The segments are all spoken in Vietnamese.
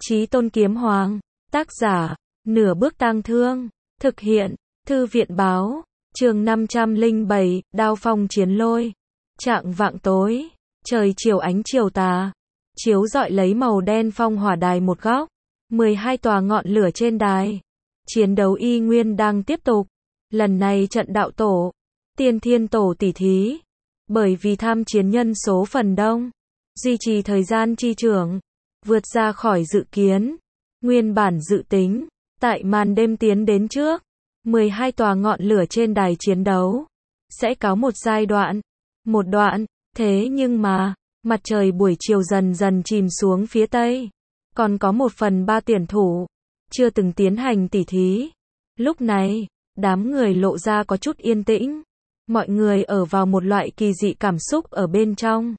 Chí Tôn Kiếm Hoàng. Tác giả, Nửa Bước Tang Thương. Thực hiện, Thư viện báo. Chương 507, Đao Phong Chiến Lôi. Chạng vạng tối, trời chiều ánh chiều tà, chiếu rọi lấy màu đen phong hỏa đài một góc. 12 tòa ngọn lửa trên đài. Chiến đấu y nguyên đang tiếp tục. Lần này trận đạo tổ, tiên thiên tổ tỉ thí. Bởi vì tham chiến nhân số phần đông, duy trì thời gian chi trưởng, vượt ra khỏi dự kiến. Nguyên bản dự tính, tại màn đêm tiến đến trước, 12 tòa ngọn lửa trên đài chiến đấu sẽ có một giai đoạn, một đoạn, thế nhưng mà, mặt trời buổi chiều dần dần chìm xuống phía tây, còn có 1/3 tuyển thủ chưa từng tiến hành tỉ thí. Lúc này, đám người lộ ra có chút yên tĩnh, mọi người ở vào một loại kỳ dị cảm xúc ở bên trong.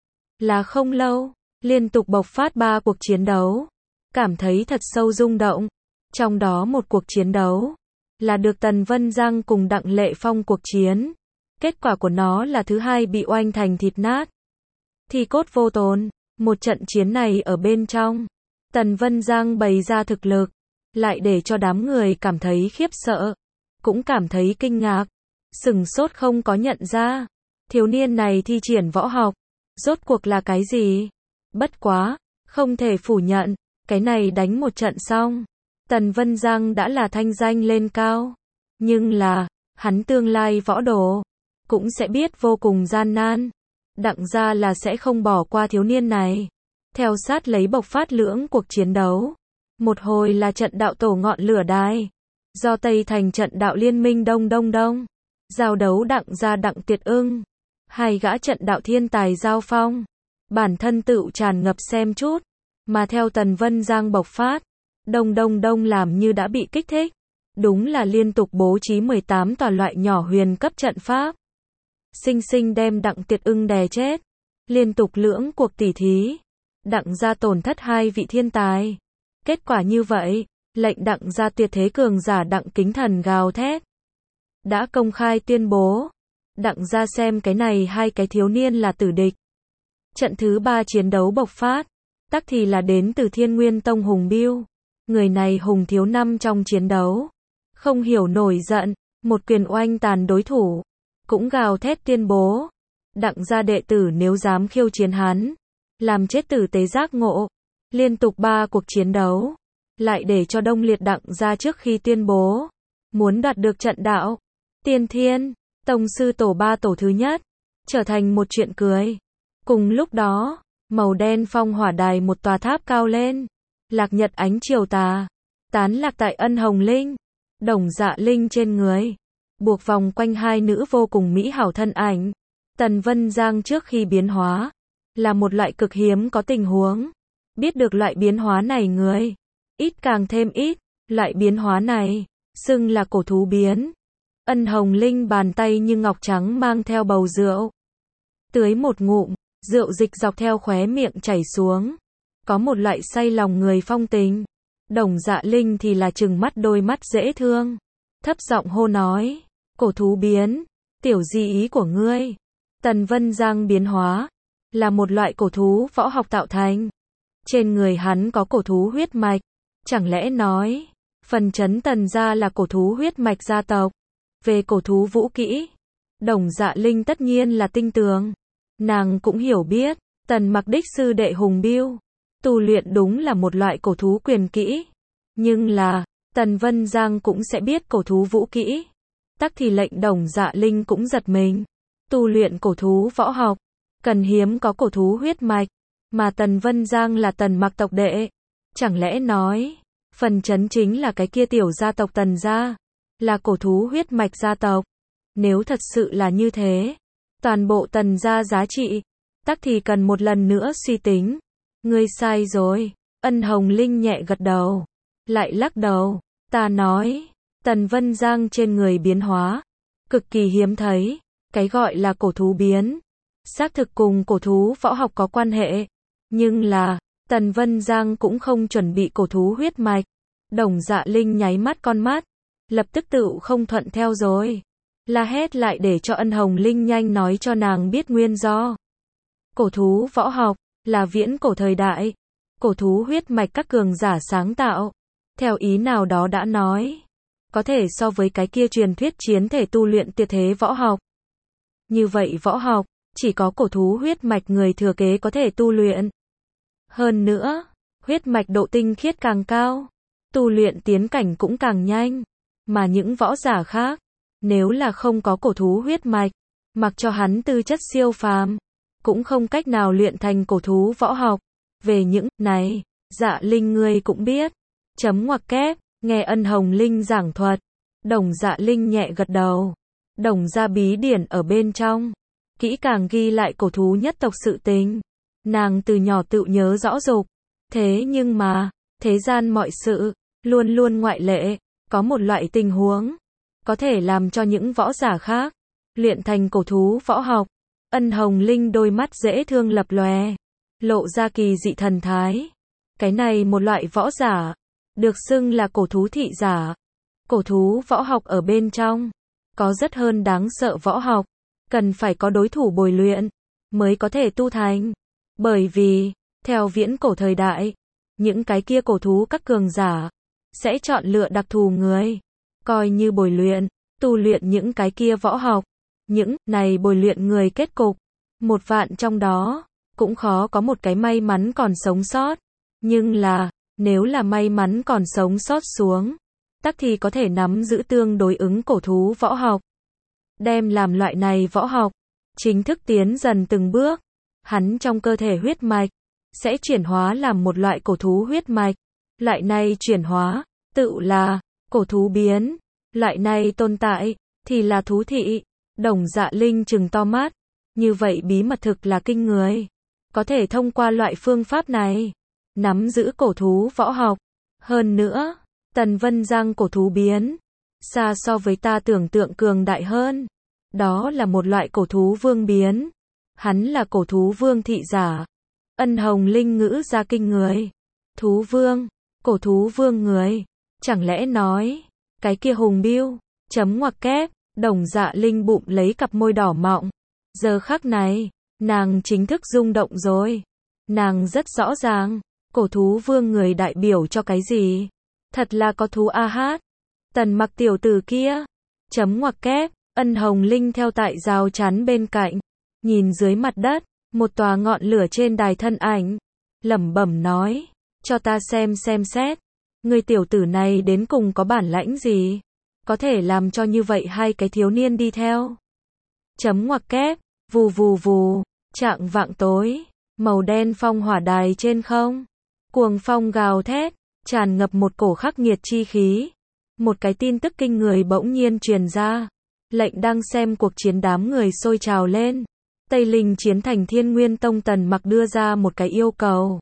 Là không lâu, liên tục bộc phát 3 cuộc chiến đấu, cảm thấy thật sâu rung động. Trong đó một cuộc chiến đấu là được Tần Vân Giang cùng Đặng Lệ Phong cuộc chiến. Kết quả của nó là thứ hai bị oanh thành thịt nát, thi cốt vô tồn. Một trận chiến này ở bên trong, Tần Vân Giang bày ra thực lực, lại để cho đám người cảm thấy khiếp sợ, cũng cảm thấy kinh ngạc, sửng sốt không có nhận ra, thiếu niên này thi triển võ học, rốt cuộc là cái gì? Bất quá, không thể phủ nhận, cái này đánh một trận xong, Tần Vân Giang đã là thanh danh lên cao, nhưng là, hắn tương lai võ đồ, cũng sẽ biết vô cùng gian nan. Đặng gia là sẽ không bỏ qua thiếu niên này. Theo sát lấy bộc phát lưỡng cuộc chiến đấu. Một hồi là trận đạo tổ ngọn lửa đài, do Tây Thành trận đạo liên minh Đông giao đấu Đặng gia Đặng Tiệt Ưng. Hai gã trận đạo thiên tài giao phong, bản thân tựu tràn ngập xem chút, mà theo Tần Vân Giang bộc phát, Đông làm như đã bị kích thích, đúng là liên tục bố trí 18 tòa loại nhỏ huyền cấp trận pháp, sinh sinh đem Đặng Tiệt Ưng đè chết. Liên tục lưỡng cuộc tỉ thí, Đặng gia tổn thất 2 vị thiên tài. Kết quả như vậy, lệnh Đặng gia tuyệt thế cường giả Đặng Kính Thần gào thét, đã công khai tuyên bố, Đặng gia xem cái này hai cái thiếu niên là tử địch. Trận thứ 3 chiến đấu bộc phát, tắc thì là đến từ Thiên Nguyên Tông Hùng Biêu. Người này Hùng thiếu năm trong chiến đấu, không hiểu nổi giận, một quyền oanh tàn đối thủ, cũng gào thét tuyên bố, Đặng gia đệ tử nếu dám khiêu chiến hắn, làm chết tử tế giác ngộ. Liên tục 3 cuộc chiến đấu, lại để cho Đông Liệt Đặng gia trước khi tuyên bố, muốn đoạt được trận đạo Tiên Thiên Tông sư tổ 3 tổ thứ nhất, trở thành một chuyện cười. Cùng lúc đó, màu đen phong hỏa đài một tòa tháp cao lên, lạc nhật ánh chiều tà, tán lạc tại Ân Hồng Linh, Đồng Dạ Linh trên người, buộc vòng quanh hai nữ vô cùng mỹ hảo thân ảnh. Tần Vân Giang trước khi biến hóa, là một loại cực hiếm có tình huống. Biết được loại biến hóa này người, ít càng thêm ít, loại biến hóa này, xưng là cổ thú biến. Ân Hồng Linh bàn tay như ngọc trắng mang theo bầu rượu. Tưới một ngụm, rượu dịch dọc theo khóe miệng chảy xuống. Có một loại say lòng người phong tình. Đồng Dạ Linh thì là trừng mắt đôi mắt dễ thương. Thấp giọng hô nói, cổ thú biến, tiểu di ý của ngươi. Tần Vân Giang biến hóa, là một loại cổ thú võ học tạo thành. Trên người hắn có cổ thú huyết mạch. Chẳng lẽ nói, phần chấn Tần gia là cổ thú huyết mạch gia tộc. Về cổ thú vũ kỹ, Đồng Dạ Linh tất nhiên là tinh tường. Nàng cũng hiểu biết, Tần Mặc đích sư đệ Hùng Biêu, tu luyện đúng là một loại cổ thú quyền kỹ. Nhưng là, Tần Vân Giang cũng sẽ biết cổ thú vũ kỹ. Tắc thì lệnh Đồng Dạ Linh cũng giật mình. Tu luyện cổ thú võ học, cần hiếm có cổ thú huyết mạch. Mà Tần Vân Giang là Tần Mặc tộc đệ. Chẳng lẽ nói, phần chấn chính là cái kia tiểu gia tộc Tần gia, là cổ thú huyết mạch gia tộc. Nếu thật sự là như thế, toàn bộ Tần gia giá trị, tắc thì cần một lần nữa suy tính. Ngươi sai rồi. Ân Hồng Linh nhẹ gật đầu, lại lắc đầu. Ta nói, Tần Vân Giang trên người biến hóa, cực kỳ hiếm thấy. Cái gọi là cổ thú biến, xác thực cùng cổ thú võ học có quan hệ. Nhưng là, Tần Vân Giang cũng không chuẩn bị cổ thú huyết mạch. Đồng Dạ Linh nháy mắt con mắt, lập tức tự không thuận theo rồi. La hét lại để cho Ân Hồng Linh nhanh nói cho nàng biết nguyên do. Cổ thú võ học, là viễn cổ thời đại, cổ thú huyết mạch các cường giả sáng tạo. Theo ý nào đó đã nói, có thể so với cái kia truyền thuyết chiến thể tu luyện tuyệt thế võ học. Như vậy võ học, chỉ có cổ thú huyết mạch người thừa kế có thể tu luyện. Hơn nữa, huyết mạch độ tinh khiết càng cao, tu luyện tiến cảnh cũng càng nhanh. Mà những võ giả khác, nếu là không có cổ thú huyết mạch, mặc cho hắn tư chất siêu phàm, cũng không cách nào luyện thành cổ thú võ học. Về những này, Dạ Linh ngươi cũng biết. Chấm ngoặc kép, nghe Ân Hồng Linh giảng thuật. Đồng Dạ Linh nhẹ gật đầu. Đồng gia bí điển ở bên trong, kỹ càng ghi lại cổ thú nhất tộc sự tình. Nàng từ nhỏ tự nhớ rõ rục. Thế nhưng mà, thế gian mọi sự, luôn luôn ngoại lệ. Có một loại tình huống, có thể làm cho những võ giả khác, luyện thành cổ thú võ học. Ân Hồng Linh đôi mắt dễ thương lập lòe, lộ ra kỳ dị thần thái. Cái này một loại võ giả, được xưng là cổ thú thị giả. Cổ thú võ học ở bên trong, có rất hơn đáng sợ võ học, cần phải có đối thủ bồi luyện, mới có thể tu thành. Bởi vì, theo viễn cổ thời đại, những cái kia cổ thú các cường giả, sẽ chọn lựa đặc thù người, coi như bồi luyện, tu luyện những cái kia võ học. Những này bồi luyện người kết cục, 1.000.000 trong đó, cũng khó có một cái may mắn còn sống sót. Nhưng là, nếu là may mắn còn sống sót xuống, tắc thì có thể nắm giữ tương đối ứng cổ thú võ học. Đem làm loại này võ học, chính thức tiến dần từng bước, hắn trong cơ thể huyết mạch, sẽ chuyển hóa làm một loại cổ thú huyết mạch. Loại này chuyển hóa, tự là cổ thú biến. Loại này tồn tại, thì là thú thị. Đồng Dạ Linh trừng to mắt. Như vậy bí mật thực là kinh người. Có thể thông qua loại phương pháp này, nắm giữ cổ thú võ học. Hơn nữa, Tần Vân Giang cổ thú biến, xa so với ta tưởng tượng cường đại hơn. Đó là một loại cổ thú vương biến. Hắn là cổ thú vương thị giả. Ân Hồng Linh ngữ ra kinh người. Thú vương, cổ thú vương người. Chẳng lẽ nói, cái kia hùng biêu, chấm ngoặc kép, Đồng Dạ Linh bụng lấy cặp môi đỏ mọng. Giờ khắc này, nàng chính thức rung động rồi. Nàng rất rõ ràng, cổ thú vương người đại biểu cho cái gì. Thật là có thú a hát. Tần Mặc tiểu tử kia. Chấm ngoặc kép, Ân Hồng Linh theo tại rào chắn bên cạnh. Nhìn dưới mặt đất, một tòa ngọn lửa trên đài thân ảnh. Lẩm bẩm nói, cho ta xem xét. Người tiểu tử này đến cùng có bản lãnh gì? Có thể làm cho như vậy hai cái thiếu niên đi theo. Chấm ngoặc kép, vù vù vù, chạng vạng tối, màu đen phong hỏa đài trên không. Cuồng phong gào thét, tràn ngập một cổ khắc nghiệt chi khí. Một cái tin tức kinh người bỗng nhiên truyền ra. Lệnh đang xem cuộc chiến đám người sôi trào lên. Tây Linh chiến thành Thiên Nguyên Tông Tần Mặc đưa ra một cái yêu cầu.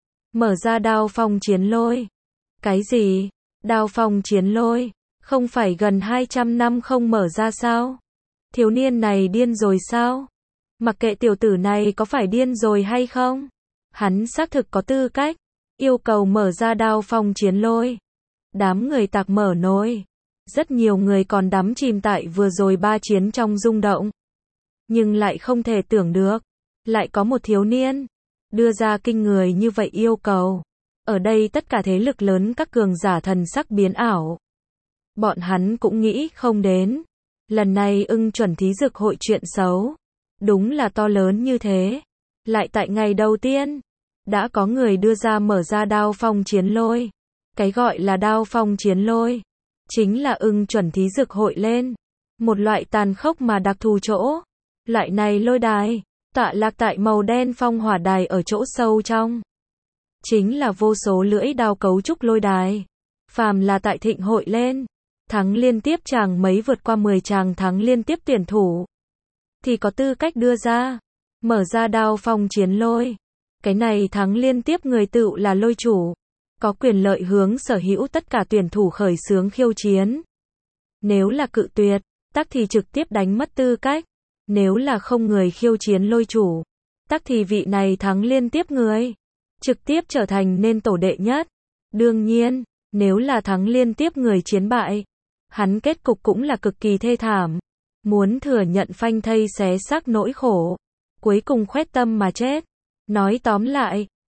Mở ra đao phong chiến lôi. Cái gì? Đao phong chiến lôi? Không phải gần 200 năm không mở ra sao? Thiếu niên này điên rồi sao? Mặc kệ tiểu tử này có phải điên rồi hay không? Hắn xác thực có tư cách. Yêu cầu mở ra đao phong chiến lôi. Đám người tạc mở nồi. Rất nhiều người còn đắm chìm tại vừa rồi ba chiến trong rung động. Nhưng lại không thể tưởng được. Lại có một thiếu niên đưa ra kinh người như vậy yêu cầu. Ở đây tất cả thế lực lớn các cường giả thần sắc biến ảo. Bọn hắn cũng nghĩ không đến. Lần này ưng chuẩn thí dực hội chuyện xấu. Đúng là to lớn như thế. Lại tại ngày đầu tiên, đã có người đưa ra mở ra đao phong chiến lôi. Cái gọi là đao phong chiến lôi, chính là ưng chuẩn thí dực hội lên. Một loại tàn khốc mà đặc thù chỗ. Loại này lôi đài, tọa lạc tại màu đen phong hỏa đài ở chỗ sâu trong. Chính là vô số lưỡi đao cấu trúc lôi đài. Phàm là tại thịnh hội lên, thắng liên tiếp chàng mấy vượt qua 10 chàng thắng liên tiếp tuyển thủ, thì có tư cách đưa ra, mở ra đao phong chiến lôi. Cái này thắng liên tiếp người tựu là lôi chủ, có quyền lợi hướng sở hữu tất cả tuyển thủ khởi xướng khiêu chiến. Nếu là cự tuyệt, tắc thì trực tiếp đánh mất tư cách. Nếu là không người khiêu chiến lôi chủ, tắc thì vị này thắng liên tiếp người, trực tiếp trở thành nên tổ đệ nhất. Đương nhiên, nếu là thắng liên tiếp người chiến bại, hắn kết cục cũng là cực kỳ thê thảm. Muốn thừa nhận phanh thây xé xác nỗi khổ, cuối cùng khoét tâm mà chết. Nói tóm lại,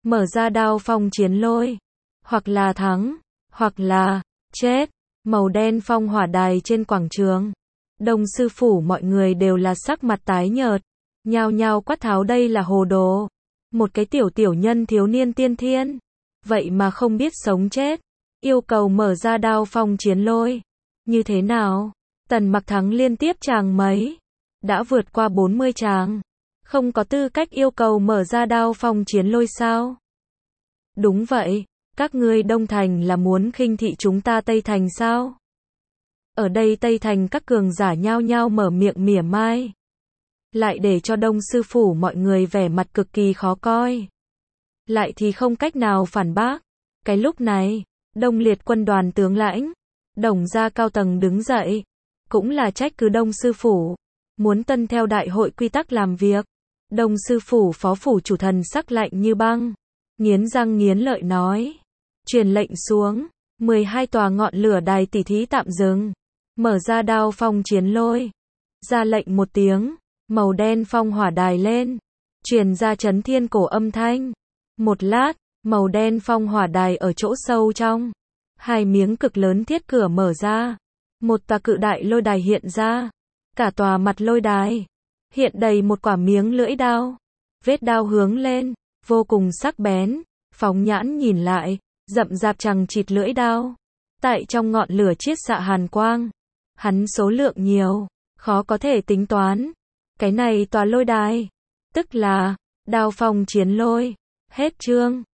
mở ra đao phong chiến lôi, hoặc là thắng, hoặc là chết. Màu đen phong hỏa đài trên quảng trường. Đông sư phủ mọi người đều là sắc mặt tái nhợt, nhao nhao quát tháo đây là hồ đồ. Một cái tiểu nhân thiếu niên tiên thiên, vậy mà không biết sống chết, yêu cầu mở ra đao phong chiến lôi. Như thế nào? Tần Mặc thắng liên tiếp tràng mấy, đã vượt qua 40 tràng, không có tư cách yêu cầu mở ra đao phong chiến lôi sao? Đúng vậy, các ngươi Đông Thành là muốn khinh thị chúng ta Tây Thành sao? Ở đây Tây Thành các cường giả nhao nhao mở miệng mỉa mai, lại để cho Đông sư phủ mọi người vẻ mặt cực kỳ khó coi, lại thì không cách nào phản bác. Cái lúc này, Đông Liệt quân đoàn tướng lãnh, Đồng gia cao tầng đứng dậy, cũng là trách cứ Đông sư phủ, muốn tuân theo đại hội quy tắc làm việc. Đông sư phủ phó phủ chủ thần sắc lạnh như băng, nghiến răng nghiến lợi nói, truyền lệnh xuống, 12 tòa ngọn lửa đài tỉ thí tạm dừng, mở ra đao phong chiến lôi. Ra lệnh một tiếng, màu đen phong hỏa đài lên, truyền ra chấn thiên cổ âm thanh. Một lát, màu đen phong hỏa đài ở chỗ sâu trong, hai miếng cực lớn thiết cửa mở ra, một tòa cự đại lôi đài hiện ra, cả tòa mặt lôi đài hiện đầy một quả miếng lưỡi đao, vết đao hướng lên, vô cùng sắc bén, phóng nhãn nhìn lại, rậm rạp chằng chịt lưỡi đao, tại trong ngọn lửa chiết xạ hàn quang, hắn số lượng nhiều, khó có thể tính toán. Cái này tòa lôi đài, tức là đao phong chiến lôi. Hết chương.